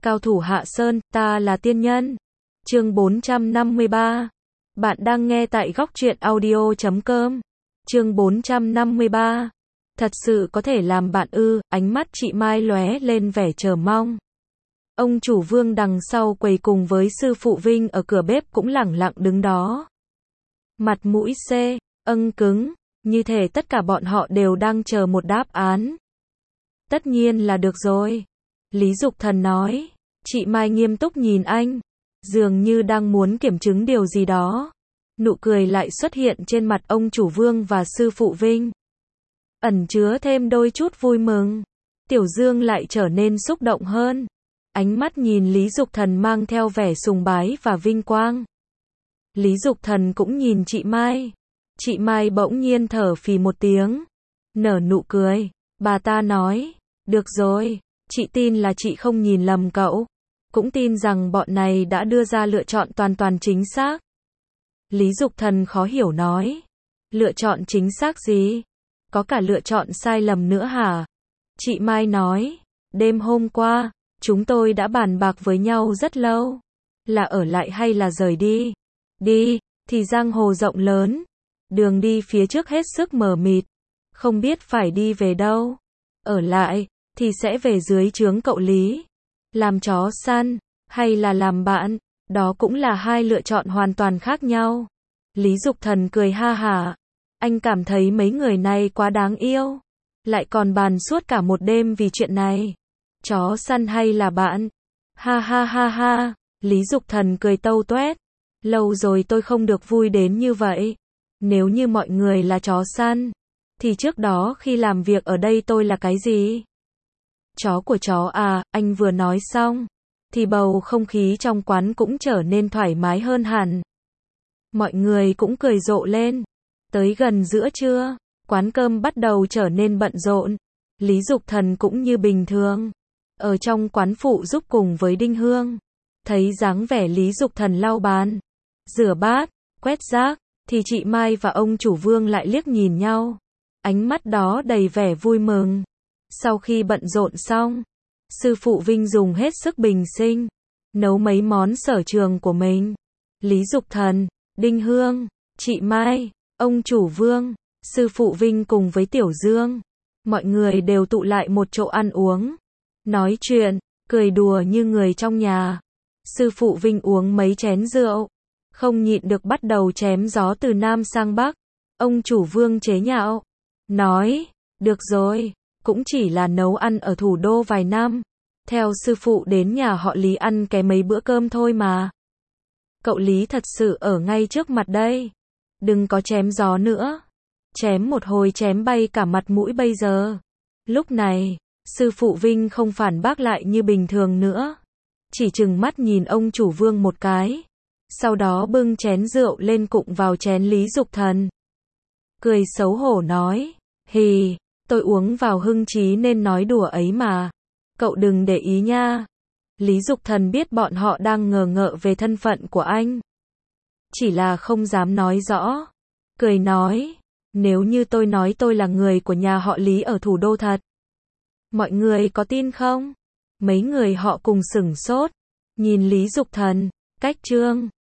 Cao thủ hạ sơn, ta là tiên nhân. Chương 453. Bạn đang nghe tại góc truyện audio.com. Chương 453. Thật sự có thể làm bạn ư? Ánh mắt chị Mai lóe lên vẻ chờ mong. Ông chủ Vương đằng sau quầy cùng với sư phụ Vinh ở cửa bếp cũng lẳng lặng đứng đó. Mặt mũi cứng, như thể tất cả bọn họ đều đang chờ một đáp án. Tất nhiên là được rồi. Lý Dục Thần nói. Chị Mai nghiêm túc nhìn anh, dường như đang muốn kiểm chứng điều gì đó. Nụ cười lại xuất hiện trên mặt ông chủ Vương và sư phụ Vinh, ẩn chứa thêm đôi chút vui mừng. Tiểu Dương lại trở nên xúc động hơn. Ánh mắt nhìn Lý Dục Thần mang theo vẻ sùng bái và vinh quang. Lý Dục Thần cũng nhìn chị Mai. Chị Mai bỗng nhiên thở phì một tiếng, nở nụ cười. Bà ta nói, được rồi, chị tin là chị không nhìn lầm cậu. Cũng tin rằng bọn này đã đưa ra lựa chọn toàn chính xác. Lý Dục Thần khó hiểu nói, lựa chọn chính xác gì? Có cả lựa chọn sai lầm nữa hả? Chị Mai nói, đêm hôm qua, chúng tôi đã bàn bạc với nhau rất lâu. Là ở lại hay là rời đi? Đi, thì giang hồ rộng lớn. Đường đi phía trước hết sức mờ mịt. Không biết phải đi về đâu. Ở lại, thì sẽ về dưới trướng cậu Lý. Làm chó săn, hay là làm bạn, đó cũng là hai lựa chọn hoàn toàn khác nhau. Lý Dục Thần cười ha hả. Anh cảm thấy mấy người này quá đáng yêu. Lại còn bàn suốt cả một đêm vì chuyện này. Chó săn hay là bạn? Ha ha ha ha. Lý Dục Thần cười tâu tuét. Lâu rồi tôi không được vui đến như vậy. Nếu như mọi người là chó săn, thì trước đó khi làm việc ở đây tôi là cái gì? Chó của chó à? Anh vừa nói xong, thì bầu không khí trong quán cũng trở nên thoải mái hơn hẳn. Mọi người cũng cười rộ lên. Tới gần giữa trưa, quán cơm bắt đầu trở nên bận rộn. Lý Dục Thần cũng như bình thường, ở trong quán phụ giúp cùng với Đinh Hương. Thấy dáng vẻ Lý Dục Thần lau bàn, rửa bát, quét rác, thì chị Mai và ông chủ Vương lại liếc nhìn nhau. Ánh mắt đó đầy vẻ vui mừng. Sau khi bận rộn xong, sư phụ Vinh dùng hết sức bình sinh, nấu mấy món sở trường của mình. Lý Dục Thần, Đinh Hương, chị Mai, ông chủ Vương, sư phụ Vinh cùng với Tiểu Dương. Mọi người đều tụ lại một chỗ ăn uống, nói chuyện, cười đùa như người trong nhà. Sư phụ Vinh uống mấy chén rượu, không nhịn được bắt đầu chém gió từ Nam sang Bắc. Ông chủ Vương chế nhạo, nói, được rồi, cũng chỉ là nấu ăn ở thủ đô vài năm. Theo sư phụ đến nhà họ Lý ăn cái mấy bữa cơm thôi mà. Cậu Lý thật sự ở ngay trước mặt đây. Đừng có chém gió nữa. Chém một hồi chém bay cả mặt mũi bây giờ. Lúc này, sư phụ Vinh không phản bác lại như bình thường nữa. Chỉ trừng mắt nhìn ông chủ Vương một cái. Sau đó bưng chén rượu lên cụng vào chén Lý Dục Thần. Cười xấu hổ nói, hì, tôi uống vào hưng trí nên nói đùa ấy mà. Cậu đừng để ý nha. Lý Dục Thần biết bọn họ đang ngờ ngợ về thân phận của anh, chỉ là không dám nói rõ. Cười nói, nếu như tôi nói tôi là người của nhà họ Lý ở thủ đô thật, mọi người có tin không? Mấy người họ cùng sửng sốt, nhìn Lý Dục Thần. Cách Trương